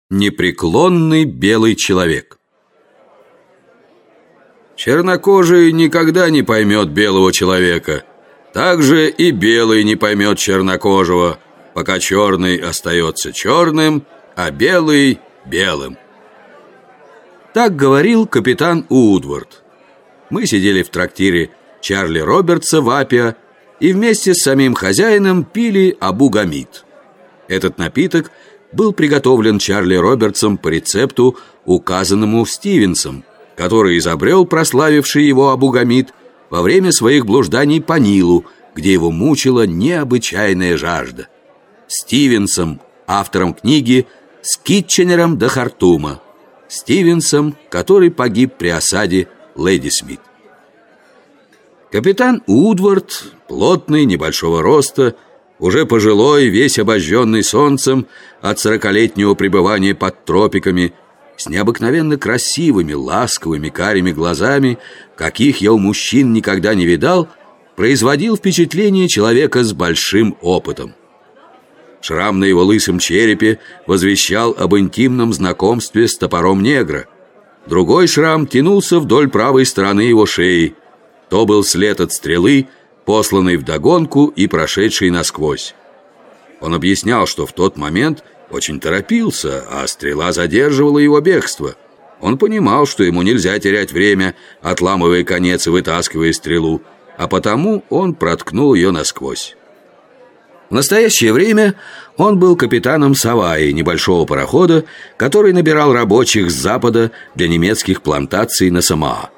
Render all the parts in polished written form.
Непреклонный белый человек. Чернокожий никогда не поймет белого человека. Так же и белый не поймет чернокожего, пока черный остается черным, а белый – белым. Так говорил капитан Уудвард. Мы сидели в трактире Чарли Робертса в Апиа и вместе с самим хозяином пили абу-гамид. Этот напиток был приготовлен Чарли Робертсом по рецепту, указанному Стивенсом, который изобрел прославивший его абу-гамид во время своих блужданий по Нилу, где его мучила необычайная жажда. Стивенсом, автором книги «С Китченером до Хартума», Стивенсом, который погиб при осаде Лэдисмит. Капитан Уудвард, плотный, небольшого роста, уже пожилой, весь обожженный солнцем от 40-летнего пребывания под тропиками, с необыкновенно красивыми, ласковыми, карими глазами, каких я у мужчин никогда не видал, производил впечатление человека с большим опытом. Шрам на его лысом черепе возвещал об интимном знакомстве с топором негра. Другой шрам тянулся вдоль правой стороны его шеи. То был след от стрелы, посланный вдогонку и прошедший насквозь. Он объяснял, что в тот момент очень торопился, а стрела задерживала его бегство. Он понимал, что ему нельзя терять время, отламывая конец и вытаскивая стрелу, а потому он проткнул ее насквозь. В настоящее время он был капитаном Саваи, небольшого парохода, который набирал рабочих с запада для немецких плантаций на Самоа.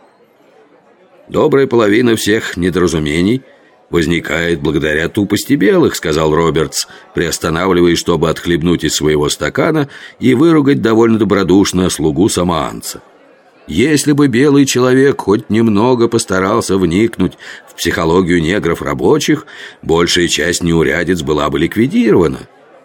«Добрая половина всех недоразумений возникает благодаря тупости белых», — сказал Робертс, приостанавливаясь, чтобы отхлебнуть из своего стакана и выругать довольно добродушно слугу самоанца. «Если бы белый человек хоть немного постарался вникнуть в психологию негров-рабочих, большая часть неурядиц была бы ликвидирована.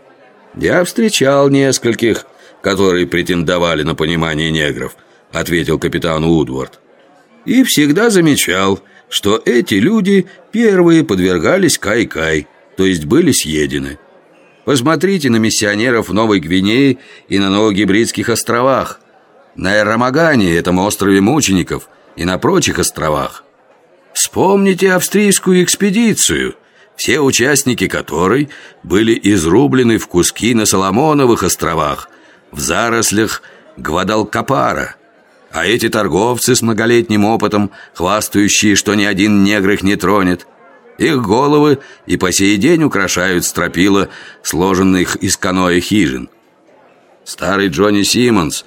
Я встречал нескольких, которые претендовали на понимание негров», — ответил капитан Уудвард. «И всегда замечал, что эти люди первые подвергались кай-кай, то есть были съедены. Посмотрите на миссионеров в Новой Гвинее и на Новогибридских островах, на Эрамагане, этом острове мучеников, и на прочих островах. Вспомните австрийскую экспедицию, все участники которой были изрублены в куски на Соломоновых островах, в зарослях Гвадалкапара. А эти торговцы с многолетним опытом, хвастающие, что ни один негр их не тронет, их головы и по сей день украшают стропила, сложенных из каноэ хижин. Старый Джонни Симмонс,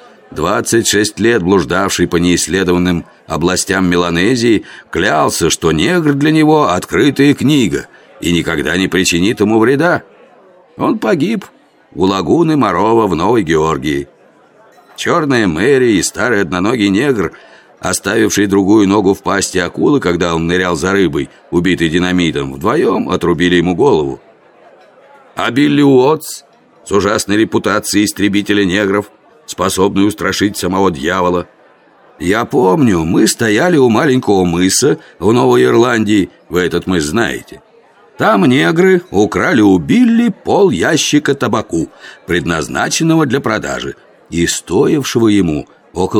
26 лет блуждавший по неисследованным областям Меланезии, клялся, что негр для него открытая книга и никогда не причинит ему вреда. Он погиб у лагуны Морова в Новой Георгии. Черная Мэри и старый одноногий негр, оставивший другую ногу в пасти акулы, когда он нырял за рыбой, убитый динамитом, вдвоем отрубили ему голову. А Билли Уотс с ужасной репутацией истребителя негров, способный устрашить самого дьявола. Я помню, мы стояли у маленького мыса в Новой Ирландии, вы этот мыс знаете. Там негры украли у Билли пол ящика табаку, предназначенного для продажи, и стоившего ему около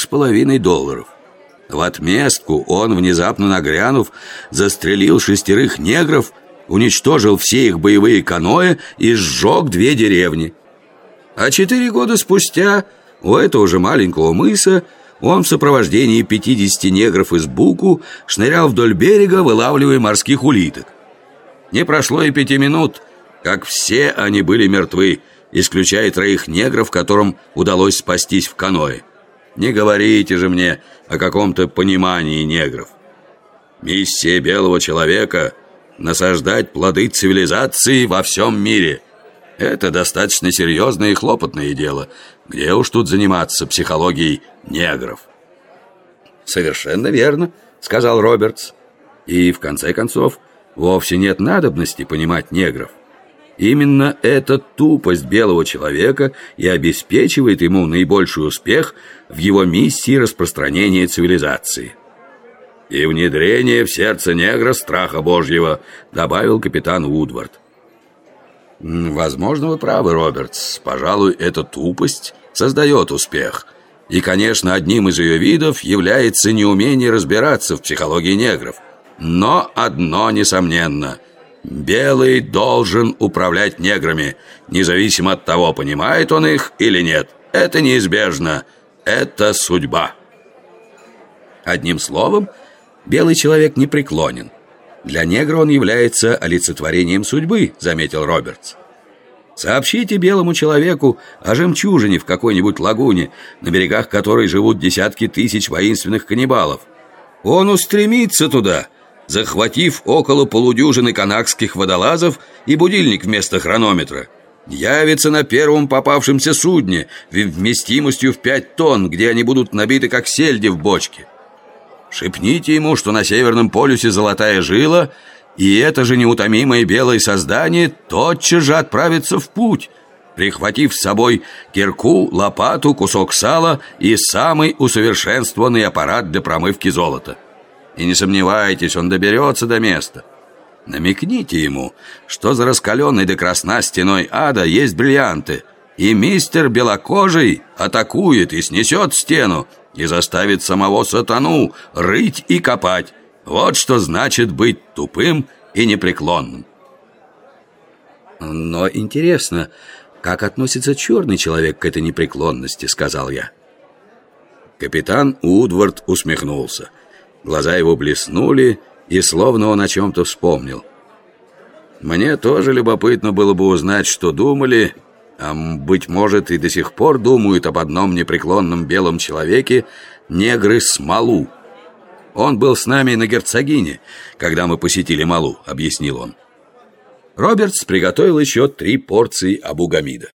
$3,5. В отместку он, внезапно нагрянув, застрелил 6 негров, уничтожил все их боевые каноэ и сжег 2 деревни. А 4 года спустя у этого же маленького мыса он в сопровождении 50 негров из Буку шнырял вдоль берега, вылавливая морских улиток. Не прошло и 5 минут, как все они были мертвы, исключая 3 негров, которым удалось спастись в каноэ. Не говорите же мне о каком-то понимании негров. Миссия белого человека — насаждать плоды цивилизации во всем мире. Это достаточно серьезное и хлопотное дело. Где уж тут заниматься психологией негров? «Совершенно верно», — сказал Робертс. «И в конце концов, вовсе нет надобности понимать негров. Именно эта тупость белого человека и обеспечивает ему наибольший успех в его миссии распространения цивилизации. И внедрение в сердце негра страха Божьего», — добавил капитан Уудвард. Возможно, вы правы, Робертс. Пожалуй, эта тупость создает успех. И, конечно, одним из ее видов является неумение разбираться в психологии негров. Но одно несомненно: белый должен управлять неграми, независимо от того, понимает он их или нет. Это неизбежно. Это судьба. Одним словом, белый человек непреклонен. Для негра он является олицетворением судьбы, заметил Робертс. Сообщите белому человеку о жемчужине в какой-нибудь лагуне, на берегах которой живут десятки тысяч воинственных каннибалов. Он устремится туда, захватив около полудюжины канакских водолазов и будильник вместо хронометра. Явится на первом попавшемся судне вместимостью в 5 тонн, где они будут набиты как сельди в бочке. Шепните ему, что на Северном полюсе золотая жила, и это же неутомимое белое создание тотчас же отправится в путь, прихватив с собой кирку, лопату, кусок сала и самый усовершенствованный аппарат для промывки золота. И не сомневайтесь, он доберется до места. Намекните ему, что за раскаленной до красна стеной ада есть бриллианты, и мистер Белокожий атакует и снесет стену, и заставит самого сатану рыть и копать. Вот что значит быть тупым и непреклонным. Но интересно, как относится черный человек к этой непреклонности, сказал я. Капитан Удвард усмехнулся. Глаза его блеснули, и словно он о чем-то вспомнил. Мне тоже любопытно было бы узнать, что думали, а, быть может, и до сих пор думают об одном непреклонном белом человеке негры с Малу. Он был с нами на Герцогине, когда мы посетили Малу, объяснил он. Робертс приготовил еще 3 порции абу-гамида.